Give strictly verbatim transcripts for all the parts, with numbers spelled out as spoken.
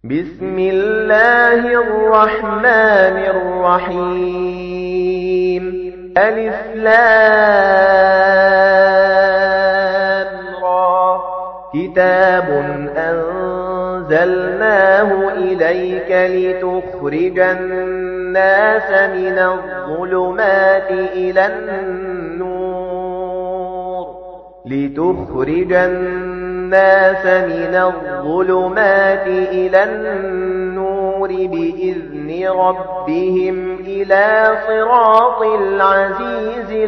بسم الله الرحمن الرحيم ألف لام را كتاب أنزلناه إليك لتخرج الناس من الظلمات إلى النور لتخرج الناس من الظلمات إلى النور بإذن ربهم إلى صراط العزيز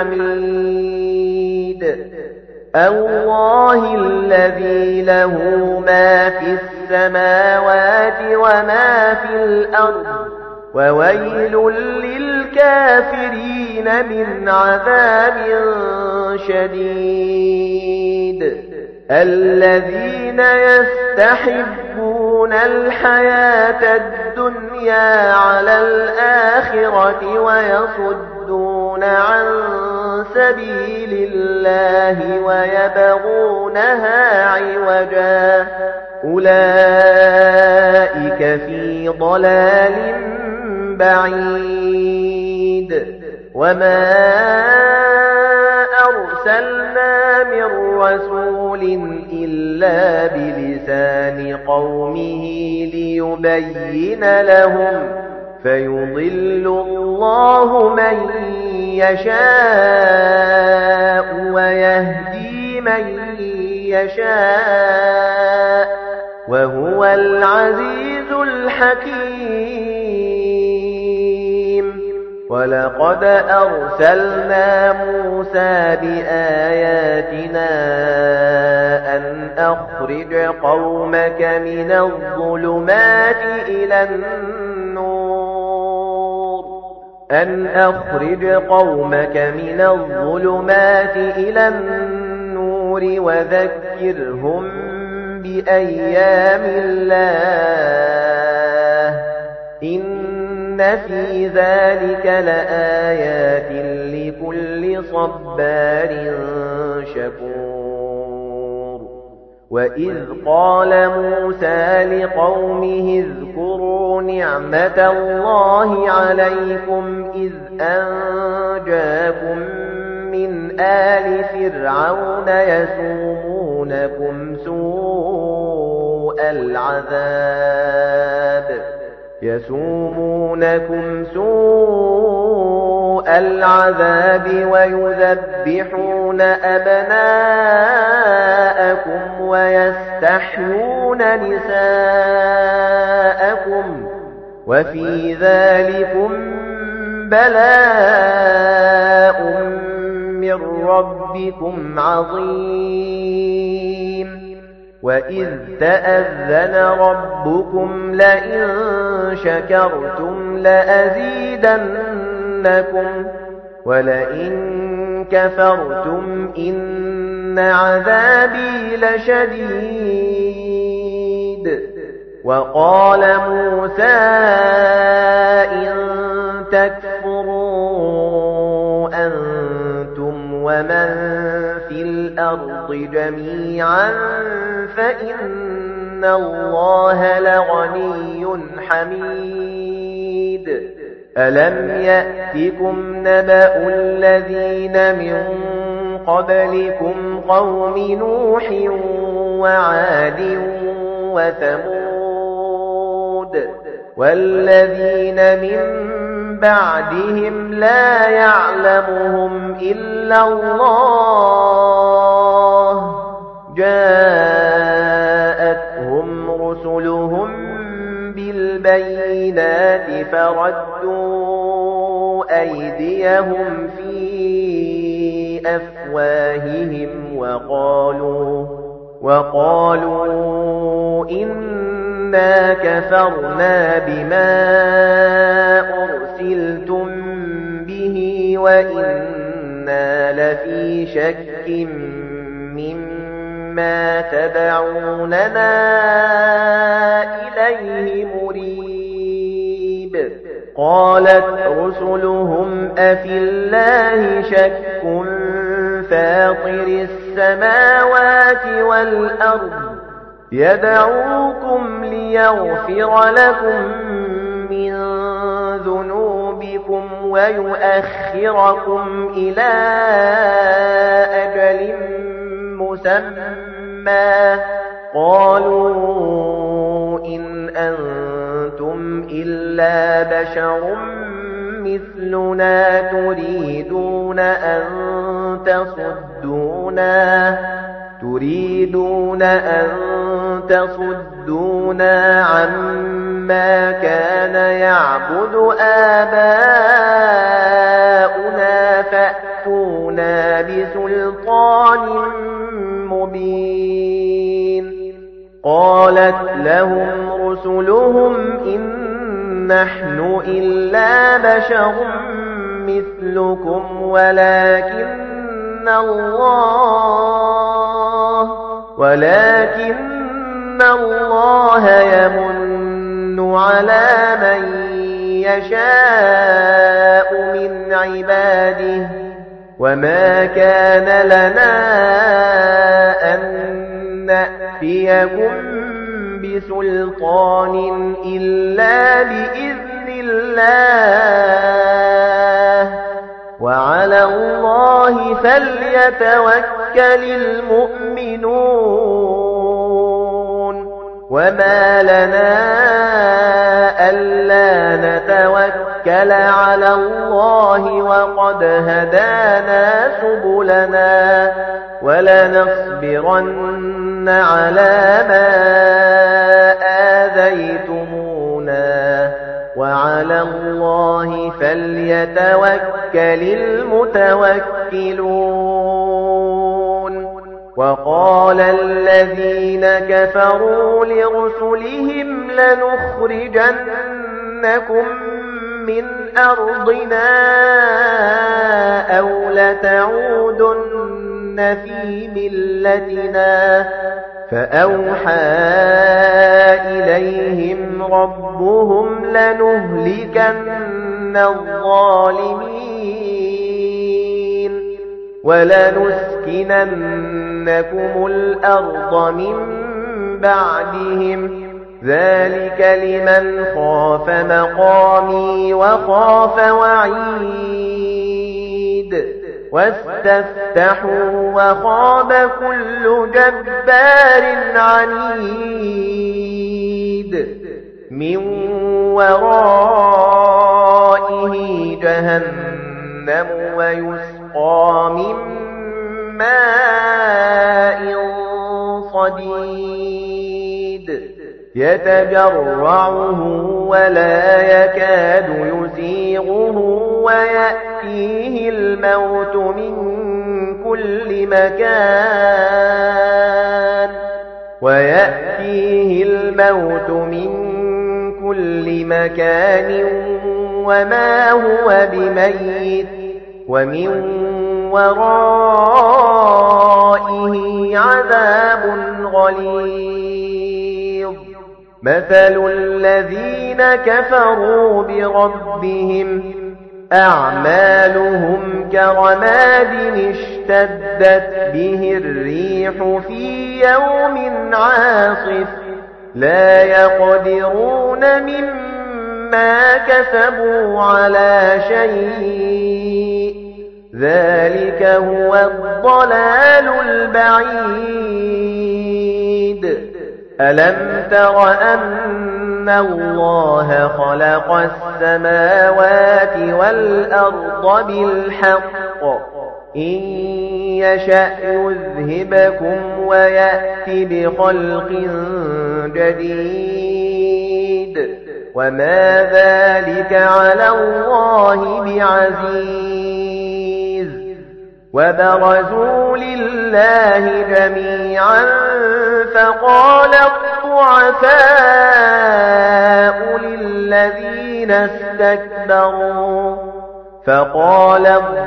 الحميد الله الذي له ما في السماوات وما في الأرض وويل للكافرين من عذاب شديد الذين يستحبون الحياة الدنيا على الآخرة ويصدون عن سبيل الله ويبغونها عوجا أولئك في ضلال بعيد وما أرسلنا من رسول إلا بلسان قومه ليبين لهم فيضل الله من يشاء ويهدي من يشاء وهو العزيز الحكيم ولقد أرسلنا موسى بآياتنا أن أخرج قومك من الظلمات إلى النور أن أخرج قومك من الظلمات إلى النور وذكرهم بأيام الله إن في ذلك لآيات لكل صبار شكور وإذ قال موسى لقومه اذكروا نعمة الله عليكم إذ أنجاكم من آل فرعون يسومونكم سوء العذاب يسومونكم سوء العذاب ويذبحون أبناءكم ويستحيون نساءكم وفي ذلكم بلاء من ربكم عظيم وإذ تأذن ربكم لئن شكرتم لأزيدنكم ولئن كفرتم إن عذابي لشديد وقال موسى إن تكفروا أنتم ومن في الأرض جميعا فإن الله لغني حميد ألم يأتكم نبأ الذين من قبلكم قوم نوح وعاد وثمود والذين من بعدهم لا يعلمهم إلا الله جاءتهم رسلهم بالبينات فردوا أيديهم في أفواههم وقالوا وقالوا إنا كفرنا بما أرسلتم به وإنا لفي شك مما تدعوننا إليه مريب قالت رسلهم أفي الله شك فاطر السماوات والأرض يدعوكم لي يغفر لكم من ذنوبكم ويؤخركم إلى أجل مسمى قالوا إن أنتم إلا بشر مثلنا تريدون أن تصدونا تريدون أن تصدونا عما كان يعبد آباؤنا فأتونا بسلطان مبين قالت لهم رسلهم إن نحن إلا بشر مثلكم ولكن الله ولكن الله يمن على من يشاء من عباده وما كان لنا أن نأتيكم بسلطان إلا بإذن الله وعلى الله فليتوكل المؤمنون وما لنا ألا نتوكل على الله وقد هدانا سبلنا ولنصبرن على ما آذيتمونا وعلى الله فليتوكل المتوكلون وقال الذين كفروا لرسلهم لنخرجنكم من أرضنا أو لتعودن في ملتنا فأوحى إليهم ربهم لنهلكن الظالمين ولنسكننكم الأرض من بعدهم ذلك لمن خاف مقامي وخاف وعيد واستفتحوا وخاب كل جبار عنيد من ورائه جهنم ويسقى من ماء صديد يتجرعه ولا يكاد يسيغه ويأتيه الموت من كل مكان ويأتيه الموت من كل مكان وما هو بميت ومن ورائه عذاب غليظ مثل الذين كفروا بربهم أعمالهم كرماد اشتدت به الريح في يوم عاصف لا يقدرون مما كسبوا على شيء ذلك هو الضلال البعيد ألم تر أن الله خلق السماوات والأرض بالحق إن يشأ يذهبكم ويأتي بخلق جديد وما ذلك على الله بعزيز وبرزوا لله جميعا فقال الضعفاء للذين استكبروا فقال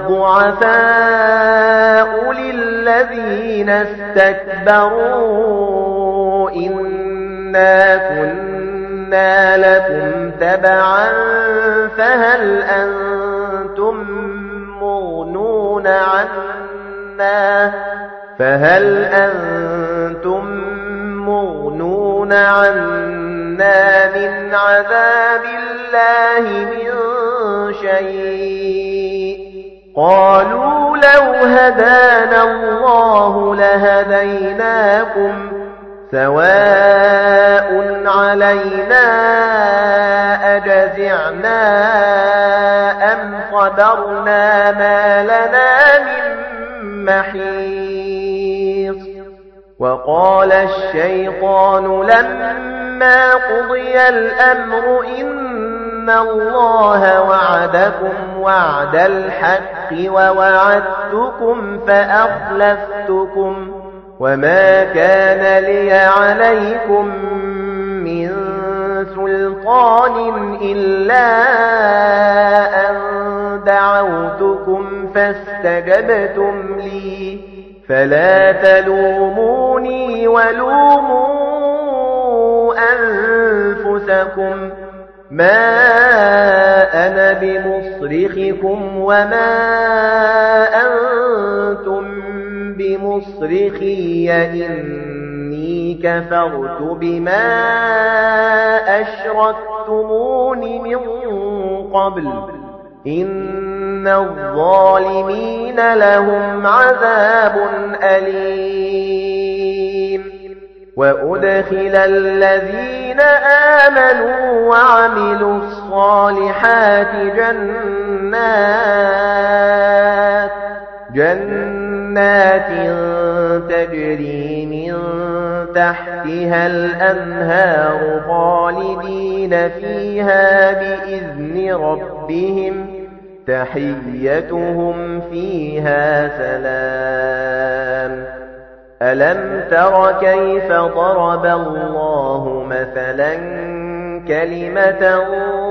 الضعفاء للذين استكبروا إنا كنا لكم تبعا فهل أنتم مغنون عنا فهل أنتم مغنون عنا لنا من عذاب الله من شيء قالوا لو هدانا الله لهديناكم سواء علينا أجزعنا أم صبرنا ما لنا من محيص وقال الشيطان لما قضي الأمر إن الله وعدكم وعد الحق ووعدتكم فأخلفتكم وما كان لي عليكم من سلطان إلا أن دعوتكم فاستجبتم لي فلا تلوموني ولوموا أنفسكم ما أنا بمصرخكم وما أنتم بمصرخي إني كفرت بما أشركتمون من قبل إن الظالمين لهم عذاب أليم وأدخل الذين آمنوا وعملوا الصالحات جنات جنات تجري من تحتها الأنهار خالدين فيها بإذن ربهم تحيتهم فيها سلام ألم تر كيف ضرب الله مثلا كلمة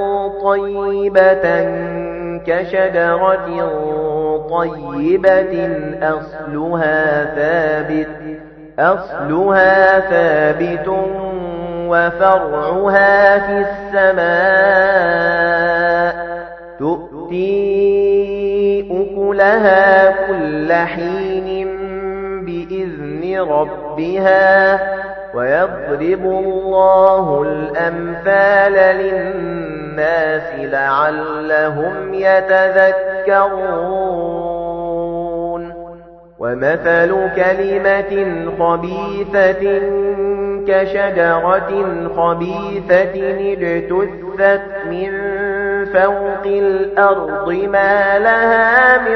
طيبة كشجرة طيبة أصلها ثابت أصلها ثابت وفرعها في السماء تؤتي أكلها كل حين بإذن ربها ويضرب الله الأمثال للناس لعلهم يتذكرون ومثل كلمة خبيثة كشجرة خبيثة اجتثت من فوق الأرض ما لها من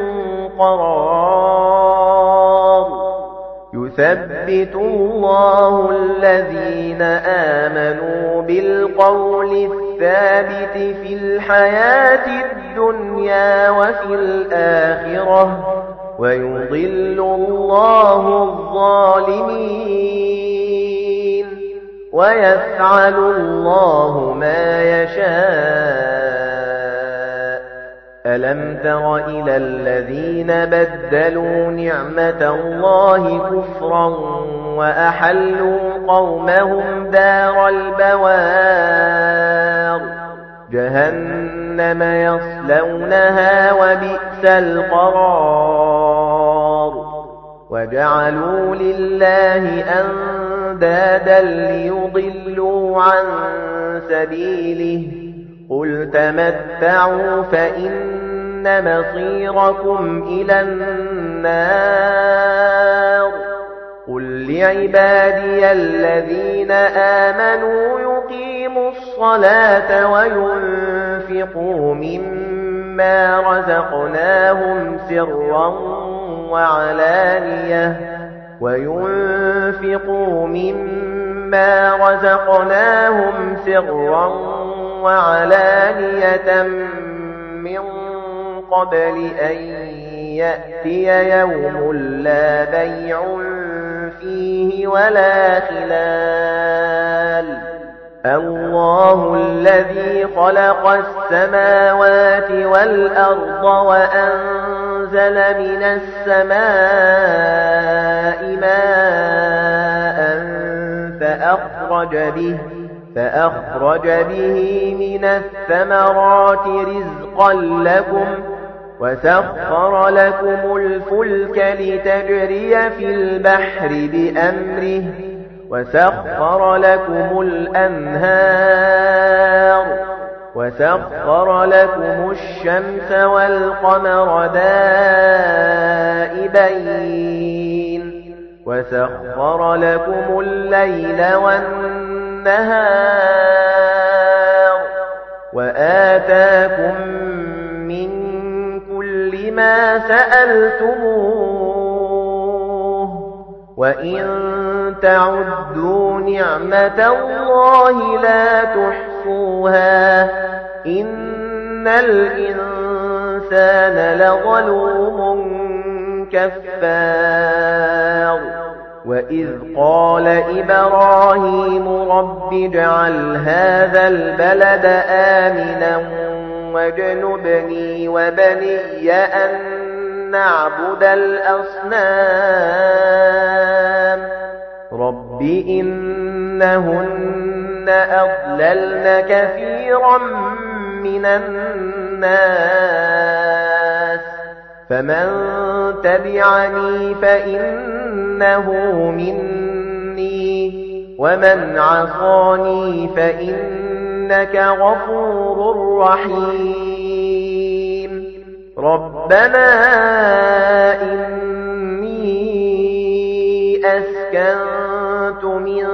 قرار يثبت الله الذين آمنوا بالقول الثابت في الحياة الدنيا وفي الآخرة ويضل الله الظالمين ويفعل الله ما يشاء ألم تر إلى الذين بدلوا نعمة الله كفرا وأحلوا قومهم دار البوار جهنم يصلونها وبئس القرار وجعلوا لله أندادا ليضلوا عن سبيله قل تمتعوا فإن مصيركم إلى النار قل لعبادي الذين آمنوا يقيموا الصلاة وينفقوا مما رزقناهم سرا وعلانية وينفقوا مما رزقناهم سرا وعلانية من قبل أن يأتي يوم لا بيع فيه ولا خلال الله الذي خلق السماوات والأرض وأنزل من السماء ماء فأخرج به فأخرج به من الثمرات رزقا لكم وسخر لكم الفلك لتجري في البحر بأمره وسخر لكم الأنهار وسخر لكم الشمس والقمر دائبين وسخر لكم الليل والنهار وآتاكم من كل ما سألتموه وإن تعدوا نعمة الله لا تحصوها إن الإنسان لظلوم كفار وإذ قال إبراهيم رب اجعل هذا البلد آمنا واجنبني وبني أن نعبد الأصنام رب إنهن أضللن كثيرا من الناس فمن تبعني فإنه مني ومن عصاني فإنك غفور رحيم ربنا إني أسكنت من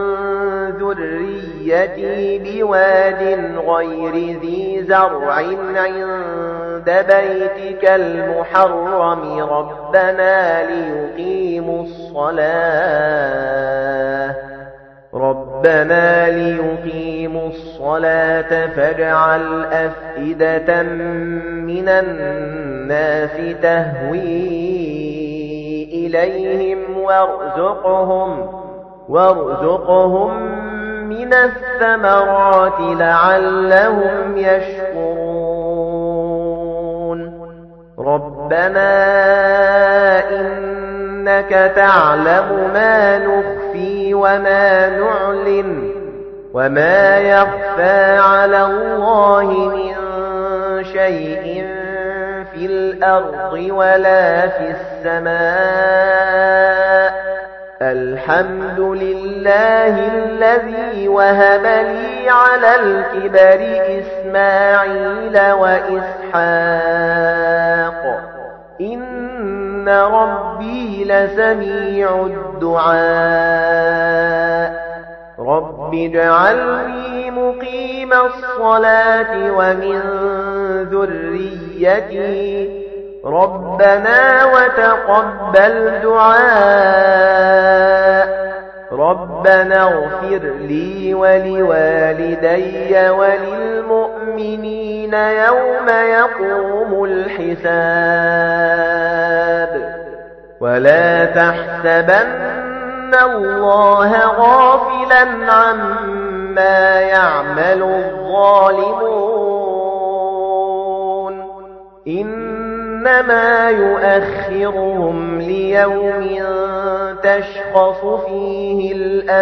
ذريتي بواد غير ذي زرع عند بيتك المحرم ربنا ليقيموا الصلاة ربنا ليقيموا الصلاة فاجعل أفئدة من الناس تهوي إليهم وارزقهم وارزقهم من الثمرات لعلهم يشكرون ربنا إنك تعلم ما نخفي وما نعلن وما يخفى على الله من شيء في الأرض ولا في السماء الحمد لله الذي وهب لي على الكبر إسماعيل وإسحاق إن ربي لسميع الدعاء رب اجعلني مقيم الصلاة ومن ذريتي ربنا وتقبل دعاء ربنا اغفر لي ولوالدي وللمؤمنين يوم يقوم الحساب ولا تحسبن الله غافلا عما يعمل الظالمون إنما يؤخرهم ليوم تشخص فيه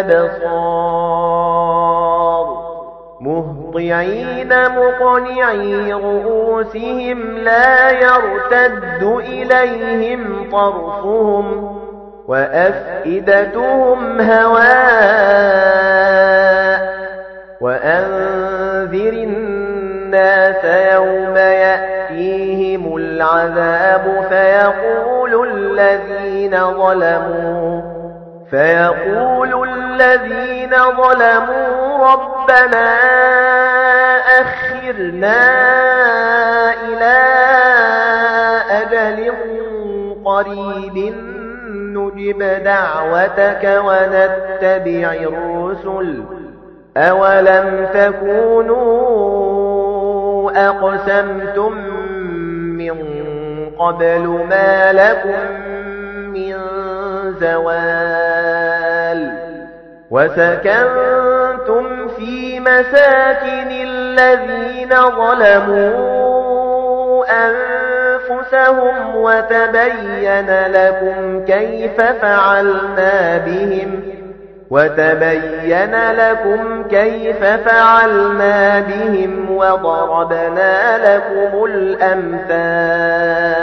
الأبصار مهطعين مقنعي رؤوسهم لا يرتد إليهم طرفهم وأفئدتهم هواء وأنذر الناس يوم يأتيهم العذاب فيقول الذين ظلموا فيقول الذين ظلموا ربنا أخرنا إلى أجل قريب نجب دعوتك ونتبع الرسل أولم تكونوا أقسمتم من قبل ما لكم من زوال وسكنتم في مساكن الذين ظلموا أنفسهم وتبين لكم كيف فعلنا بهم وتبين لكم كيف فعلنا بهم وضربنا لكم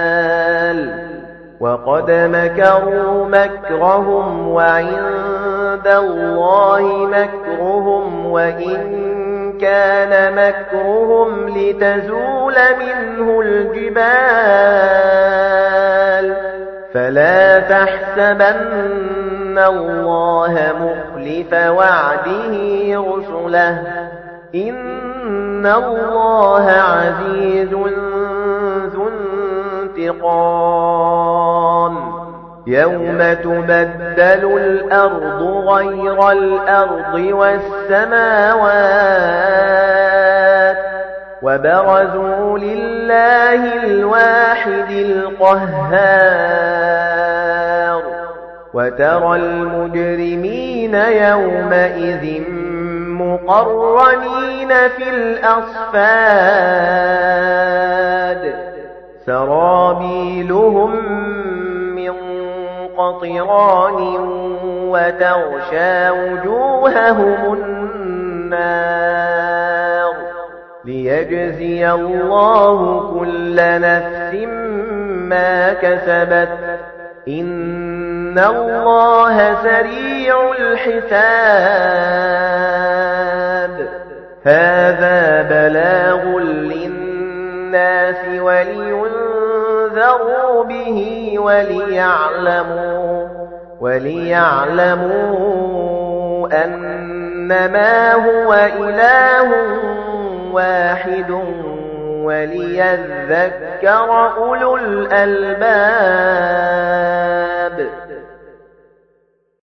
الأمثال وقد مكروا مكرهم وعند عِندَ اللَّهِ مَكْرُهُمْ وَإِن كَانَ مَكْرُهُمْ لِتَزُولَ مِنْهُ الْجِبَالُ فَلَا تَحْسَبَنَّ اللَّهَ مُخْلِفَ وَعْدِهِ رُسُلَهُ إِنَّ اللَّهَ عَزِيزٌ ذُو انتِقَامٍ يَوْمَ تُبَدَّلُ الْأَرْضُ غَيْرَ الْأَرْضِ وَالسَّمَاوَاتُ وَبَرَزُوا لِلَّهِ الْوَاحِدِ الْقَهَّارِ وَتَرَى الْمُجْرِمِينَ يَوْمَئِذٍ مُقَرَّنِينَ فِي الْأَصْفَادِ سَرَابِيلُهُم مِّن قَطِرَانٍ وَتَغْشَىٰ وُجُوهَهُمُ النَّارُ لِيَجْزِيَ اللَّهُ كُلَّ نَفْسٍ مَّا كَسَبَتْ إِنَّ اللَّهَ سَرِيعُ الْحِسَابِ هَذَا بَلَاغٌ لِّلنَّاسِ وَلِيُنذَرُوا بِهِ وَلِيَعْلَمُوا وَلِيَعْلَمُوا أَنَّمَا هُوَ إِلَٰهٌ وَاحِدٌ وَلِيَذَّكَّرَ أُولُو الْأَلْبَابِ